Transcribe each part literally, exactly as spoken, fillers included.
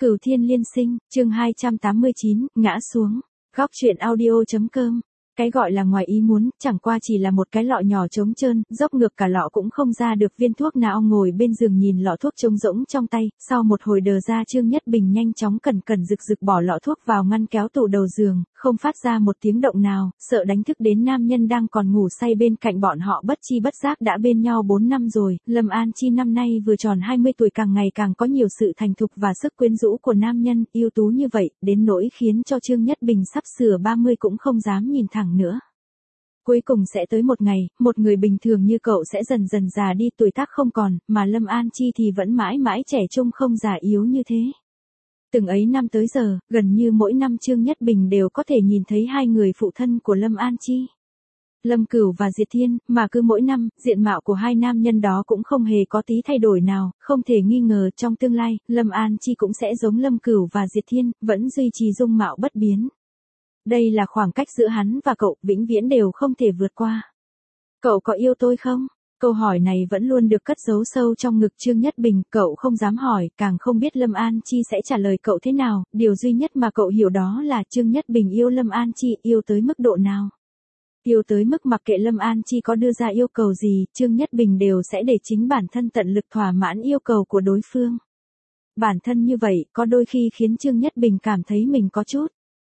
Cửu Thiên Liên Sinh, chương hai trăm tám mươi chín, ngã xuống. Góc truyện audio.com. Cái gọi là ngoài ý muốn, chẳng qua chỉ là một cái lọ nhỏ trống trơn, dốc ngược cả lọ cũng không ra được viên thuốc nào. Ngồi bên giường nhìn lọ thuốc trống rỗng trong tay, sau một hồi đờ ra Trương Nhất Bình nhanh chóng cẩn cẩn rực rực bỏ lọ thuốc vào ngăn kéo tủ đầu giường, không phát ra một tiếng động nào, sợ đánh thức đến nam nhân đang còn ngủ say bên cạnh bọn họ. Bất chi bất giác đã bên nhau bốn năm rồi, Lâm An Chi năm nay vừa tròn hai mươi tuổi, càng ngày càng có nhiều sự thành thục và sức quyến rũ của nam nhân, ưu tú như vậy, đến nỗi khiến cho Trương Nhất Bình sắp sửa ba mươi cũng không dám nhìn thẳng nữa. Cuối cùng sẽ tới một ngày, một người bình thường như cậu sẽ dần dần già đi, tuổi tác không còn, mà Lâm An Chi thì vẫn mãi mãi trẻ trung không già yếu như thế. Từng ấy năm tới giờ, gần như mỗi năm Trương Nhất Bình đều có thể nhìn thấy hai người phụ thân của Lâm An Chi. Lâm Cửu và Diệt Thiên, mà cứ mỗi năm, diện mạo của hai nam nhân đó cũng không hề có tí thay đổi nào, không thể nghi ngờ trong tương lai, Lâm An Chi cũng sẽ giống Lâm Cửu và Diệt Thiên, vẫn duy trì dung mạo bất biến. Đây là khoảng cách giữa hắn và cậu, vĩnh viễn đều không thể vượt qua. Cậu có yêu tôi không? Câu hỏi này vẫn luôn được cất giấu sâu trong ngực Trương Nhất Bình, cậu không dám hỏi, càng không biết Lâm An Chi sẽ trả lời cậu thế nào, điều duy nhất mà cậu hiểu đó là Trương Nhất Bình yêu Lâm An Chi, yêu tới mức độ nào. Yêu tới mức mặc kệ Lâm An Chi có đưa ra yêu cầu gì, Trương Nhất Bình đều sẽ để chính bản thân tận lực thỏa mãn yêu cầu của đối phương. Bản thân như vậy, có đôi khi khiến Trương Nhất Bình cảm thấy mình có chút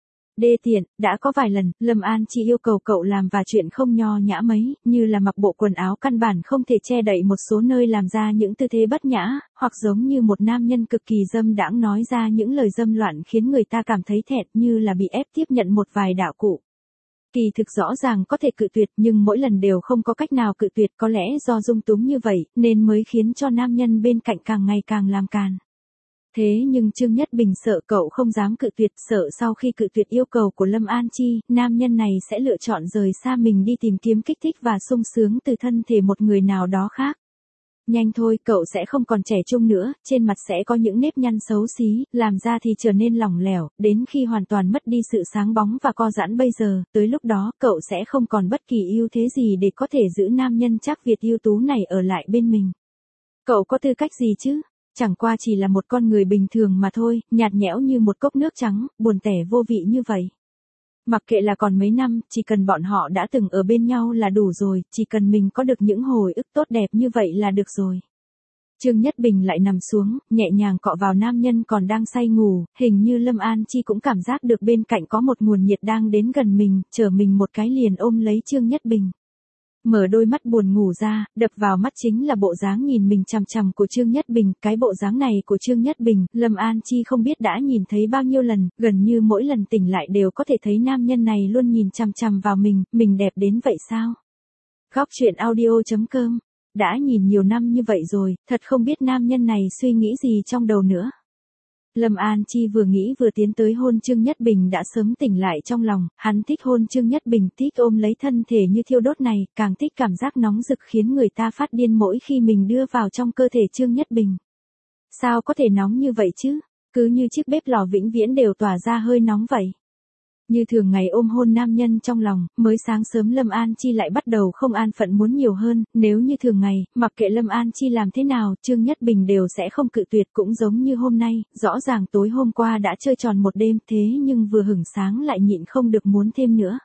đê tiện. Đã có vài lần, Lâm An Chi yêu cầu cậu làm và chuyện không nho nhã mấy, như là mặc bộ quần áo căn bản không thể che đậy một số nơi, làm ra những tư thế bất nhã, hoặc giống như một nam nhân cực kỳ dâm đãng nói ra những lời dâm loạn khiến người ta cảm thấy thẹn, như là bị ép tiếp nhận một vài đạo cụ. Kỳ thực rõ ràng có thể cự tuyệt, nhưng mỗi lần đều không có cách nào cự tuyệt, có lẽ do dung túng như vậy, nên mới khiến cho nam nhân bên cạnh càng ngày càng làm càn. Thế nhưng Trương Nhất Bình sợ cậu không dám cự tuyệt, sợ sau khi cự tuyệt yêu cầu của Lâm An Chi, nam nhân này sẽ lựa chọn rời xa mình đi tìm kiếm kích thích và sung sướng từ thân thể một người nào đó khác. Nhanh thôi, cậu sẽ không còn trẻ trung nữa, trên mặt sẽ có những nếp nhăn xấu xí, làm da thì trở nên lỏng lẻo, đến khi hoàn toàn mất đi sự sáng bóng và co giãn bây giờ, tới lúc đó, cậu sẽ không còn bất kỳ ưu thế gì để có thể giữ nam nhân chắc Việt ưu tú này ở lại bên mình. Cậu có tư cách gì chứ? Chẳng qua chỉ là một con người bình thường mà thôi, nhạt nhẽo như một cốc nước trắng, buồn tẻ vô vị như vậy. Mặc kệ là còn mấy năm, chỉ cần bọn họ đã từng ở bên nhau là đủ rồi, chỉ cần mình có được những hồi ức tốt đẹp như vậy là được rồi. Trương Nhất Bình lại nằm xuống, nhẹ nhàng cọ vào nam nhân còn đang say ngủ, hình như Lâm An Chi cũng cảm giác được bên cạnh có một nguồn nhiệt đang đến gần mình, chở mình một cái liền ôm lấy Trương Nhất Bình. Mở đôi mắt buồn ngủ ra, đập vào mắt chính là bộ dáng nhìn mình chằm chằm của Trương Nhất Bình. Cái bộ dáng này của Trương Nhất Bình, Lâm An Chi không biết đã nhìn thấy bao nhiêu lần, gần như mỗi lần tỉnh lại đều có thể thấy nam nhân này luôn nhìn chằm chằm vào mình, mình đẹp đến vậy sao? Góc truyện audio.com. Đã nhìn nhiều năm như vậy rồi, thật không biết nam nhân này suy nghĩ gì trong đầu nữa. Lâm An Chi vừa nghĩ vừa tiến tới hôn Trương Nhất Bình đã sớm tỉnh lại trong lòng, hắn thích hôn Trương Nhất Bình, thích ôm lấy thân thể như thiêu đốt này, càng thích cảm giác nóng rực khiến người ta phát điên mỗi khi mình đưa vào trong cơ thể Trương Nhất Bình. Sao có thể nóng như vậy chứ? Cứ như chiếc bếp lò vĩnh viễn đều tỏa ra hơi nóng vậy. Như thường ngày ôm hôn nam nhân trong lòng, mới sáng sớm Lâm An Chi lại bắt đầu không an phận muốn nhiều hơn, nếu như thường ngày, mặc kệ Lâm An Chi làm thế nào, Trương Nhất Bình đều sẽ không cự tuyệt, cũng giống như hôm nay, rõ ràng tối hôm qua đã chơi tròn một đêm, thế nhưng vừa hửng sáng lại nhịn không được muốn thêm nữa.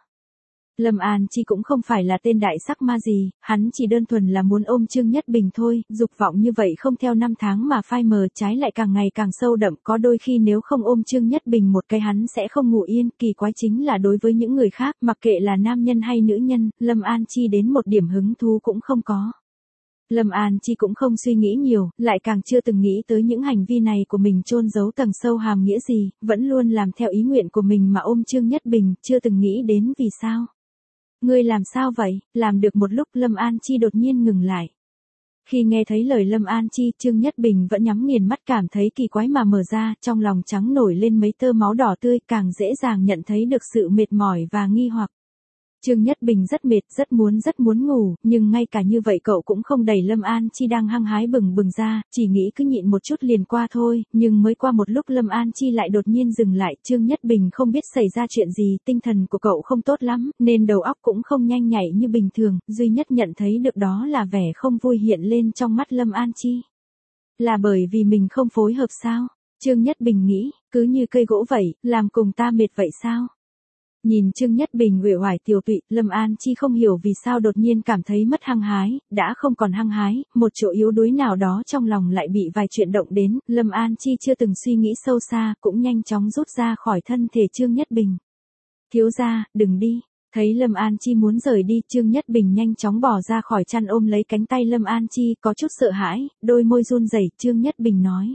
Lâm An Chi cũng không phải là tên đại sắc ma gì, hắn chỉ đơn thuần là muốn ôm Trương Nhất Bình thôi, dục vọng như vậy không theo năm tháng mà phai mờ, trái lại càng ngày càng sâu đậm, có đôi khi nếu không ôm Trương Nhất Bình một cái hắn sẽ không ngủ yên, kỳ quái chính là đối với những người khác, mặc kệ là nam nhân hay nữ nhân, Lâm An Chi đến một điểm hứng thú cũng không có. Lâm An Chi cũng không suy nghĩ nhiều, lại càng chưa từng nghĩ tới những hành vi này của mình chôn giấu tầng sâu hàm nghĩa gì, vẫn luôn làm theo ý nguyện của mình mà ôm Trương Nhất Bình, chưa từng nghĩ đến vì sao. Ngươi làm sao vậy? Làm được một lúc Lâm An Chi đột nhiên ngừng lại. Khi nghe thấy lời Lâm An Chi, Trương Nhất Bình vẫn nhắm nghiền mắt cảm thấy kỳ quái mà mở ra, trong lòng trắng nổi lên mấy tơ máu đỏ tươi, càng dễ dàng nhận thấy được sự mệt mỏi và nghi hoặc. Trương Nhất Bình rất mệt, rất muốn rất muốn ngủ, nhưng ngay cả như vậy cậu cũng không đẩy Lâm An Chi đang hăng hái bừng bừng ra, chỉ nghĩ cứ nhịn một chút liền qua thôi, nhưng mới qua một lúc Lâm An Chi lại đột nhiên dừng lại, Trương Nhất Bình không biết xảy ra chuyện gì, tinh thần của cậu không tốt lắm, nên đầu óc cũng không nhanh nhạy như bình thường, duy nhất nhận thấy được đó là vẻ không vui hiện lên trong mắt Lâm An Chi. Là bởi vì mình không phối hợp sao? Trương Nhất Bình nghĩ, cứ như cây gỗ vậy, làm cùng ta mệt vậy sao? Nhìn Trương Nhất Bình uể oải tiều tụy, Lâm An Chi không hiểu vì sao đột nhiên cảm thấy mất hăng hái, đã không còn hăng hái, một chỗ yếu đuối nào đó trong lòng lại bị vài chuyện động đến, Lâm An Chi chưa từng suy nghĩ sâu xa, cũng nhanh chóng rút ra khỏi thân thể Trương Nhất Bình. Thiếu gia, đừng đi. Thấy Lâm An Chi muốn rời đi, Trương Nhất Bình nhanh chóng bỏ ra khỏi chăn ôm lấy cánh tay Lâm An Chi, có chút sợ hãi, đôi môi run rẩy. Trương Nhất Bình nói.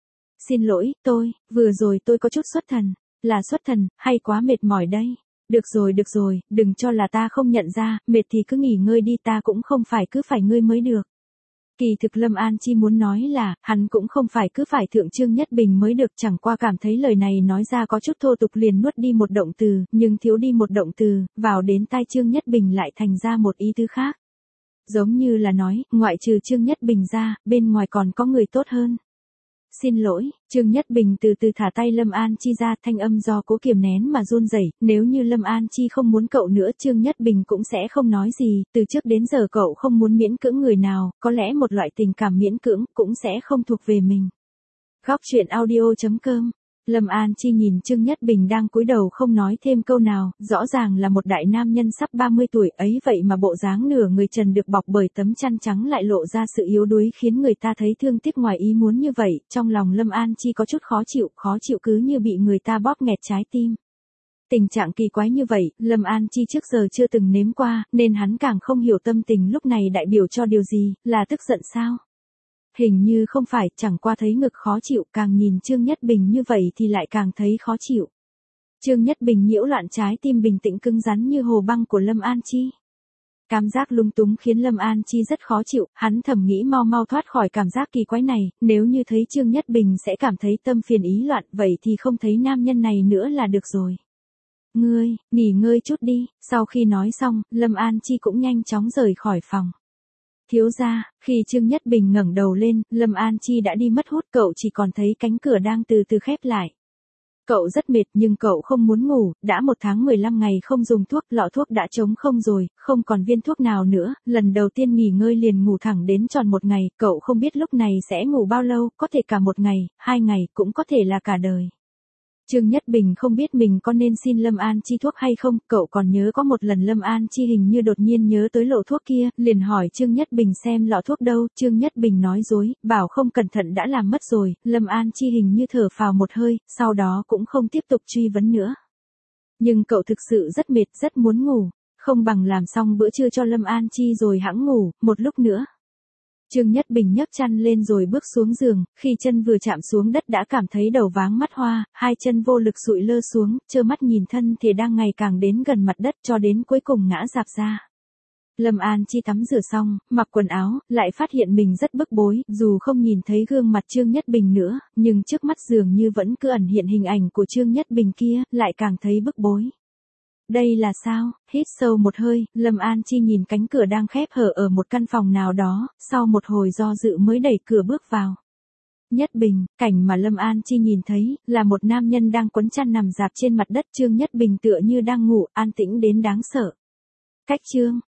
Xin lỗi, tôi, vừa rồi tôi có chút xuất thần. Là xuất thần, hay quá mệt mỏi đây. Được rồi được rồi, đừng cho là ta không nhận ra, mệt thì cứ nghỉ ngơi đi, ta cũng không phải cứ phải ngươi mới được. Kỳ thực Lâm An Chi muốn nói là, hắn cũng không phải cứ phải thượng Trương Nhất Bình mới được, chẳng qua cảm thấy lời này nói ra có chút thô tục liền nuốt đi một động từ, nhưng thiếu đi một động từ, vào đến tai Trương Nhất Bình lại thành ra một ý tứ khác. Giống như là nói, ngoại trừ Trương Nhất Bình ra, bên ngoài còn có người tốt hơn. Xin lỗi, Trương Nhất Bình từ từ thả tay Lâm An Chi ra, thanh âm do cố kiềm nén mà run rẩy. Nếu như Lâm An Chi không muốn cậu nữa, Trương Nhất Bình cũng sẽ không nói gì, từ trước đến giờ cậu không muốn miễn cưỡng người nào, có lẽ một loại tình cảm miễn cưỡng cũng sẽ không thuộc về mình. Góc truyện audio chấm com. Lâm An Chi nhìn Trương Nhất Bình đang cúi đầu không nói thêm câu nào, rõ ràng là một đại nam nhân sắp ba mươi tuổi ấy vậy mà bộ dáng nửa người trần được bọc bởi tấm chăn trắng lại lộ ra sự yếu đuối khiến người ta thấy thương tiếc ngoài ý muốn như vậy, trong lòng Lâm An Chi có chút khó chịu, khó chịu cứ như bị người ta bóp nghẹt trái tim. Tình trạng kỳ quái như vậy, Lâm An Chi trước giờ chưa từng nếm qua, nên hắn càng không hiểu tâm tình lúc này đại biểu cho điều gì, là tức giận sao? Hình như không phải, chẳng qua thấy ngực khó chịu, càng nhìn Trương Nhất Bình như vậy thì lại càng thấy khó chịu. Trương Nhất Bình nhiễu loạn trái tim bình tĩnh cứng rắn như hồ băng của Lâm An Chi. Cảm giác lung túng khiến Lâm An Chi rất khó chịu, hắn thầm nghĩ mau mau thoát khỏi cảm giác kỳ quái này, nếu như thấy Trương Nhất Bình sẽ cảm thấy tâm phiền ý loạn, vậy thì không thấy nam nhân này nữa là được rồi. Ngươi, nghỉ ngơi chút đi, sau khi nói xong, Lâm An Chi cũng nhanh chóng rời khỏi phòng. Thiếu gia, khi Trương Nhất Bình ngẩng đầu lên, Lâm An Chi đã đi mất hút, cậu chỉ còn thấy cánh cửa đang từ từ khép lại. Cậu rất mệt nhưng cậu không muốn ngủ, đã một tháng mười lăm ngày không dùng thuốc, lọ thuốc đã trống không rồi, không còn viên thuốc nào nữa, lần đầu tiên nghỉ ngơi liền ngủ thẳng đến tròn một ngày, cậu không biết lúc này sẽ ngủ bao lâu, có thể cả một ngày, hai ngày, cũng có thể là cả đời. Trương Nhất Bình không biết mình có nên xin Lâm An Chi thuốc hay không, cậu còn nhớ có một lần Lâm An Chi hình như đột nhiên nhớ tới lọ thuốc kia, liền hỏi Trương Nhất Bình xem lọ thuốc đâu, Trương Nhất Bình nói dối, bảo không cẩn thận đã làm mất rồi, Lâm An Chi hình như thở phào một hơi, sau đó cũng không tiếp tục truy vấn nữa. Nhưng cậu thực sự rất mệt, rất muốn ngủ, không bằng làm xong bữa trưa cho Lâm An Chi rồi hẵng ngủ, một lúc nữa. Trương Nhất Bình nhấc chăn lên rồi bước xuống giường, khi chân vừa chạm xuống đất đã cảm thấy đầu váng mắt hoa, hai chân vô lực sụi lơ xuống, trơ mắt nhìn thân thể đang ngày càng đến gần mặt đất cho đến cuối cùng ngã rạp ra. Lâm An Chi tắm rửa xong, mặc quần áo, lại phát hiện mình rất bức bối, dù không nhìn thấy gương mặt Trương Nhất Bình nữa, nhưng trước mắt dường như vẫn cứ ẩn hiện hình ảnh của Trương Nhất Bình kia, lại càng thấy bức bối. Đây là sao? Hít sâu một hơi, Lâm An Chi nhìn cánh cửa đang khép hở ở một căn phòng nào đó, sau một hồi do dự mới đẩy cửa bước vào. Nhất Bình, cảnh mà Lâm An Chi nhìn thấy, là một nam nhân đang quấn chăn nằm rạp trên mặt đất, Trương Nhất Bình tựa như đang ngủ, an tĩnh đến đáng sợ. Cách Trương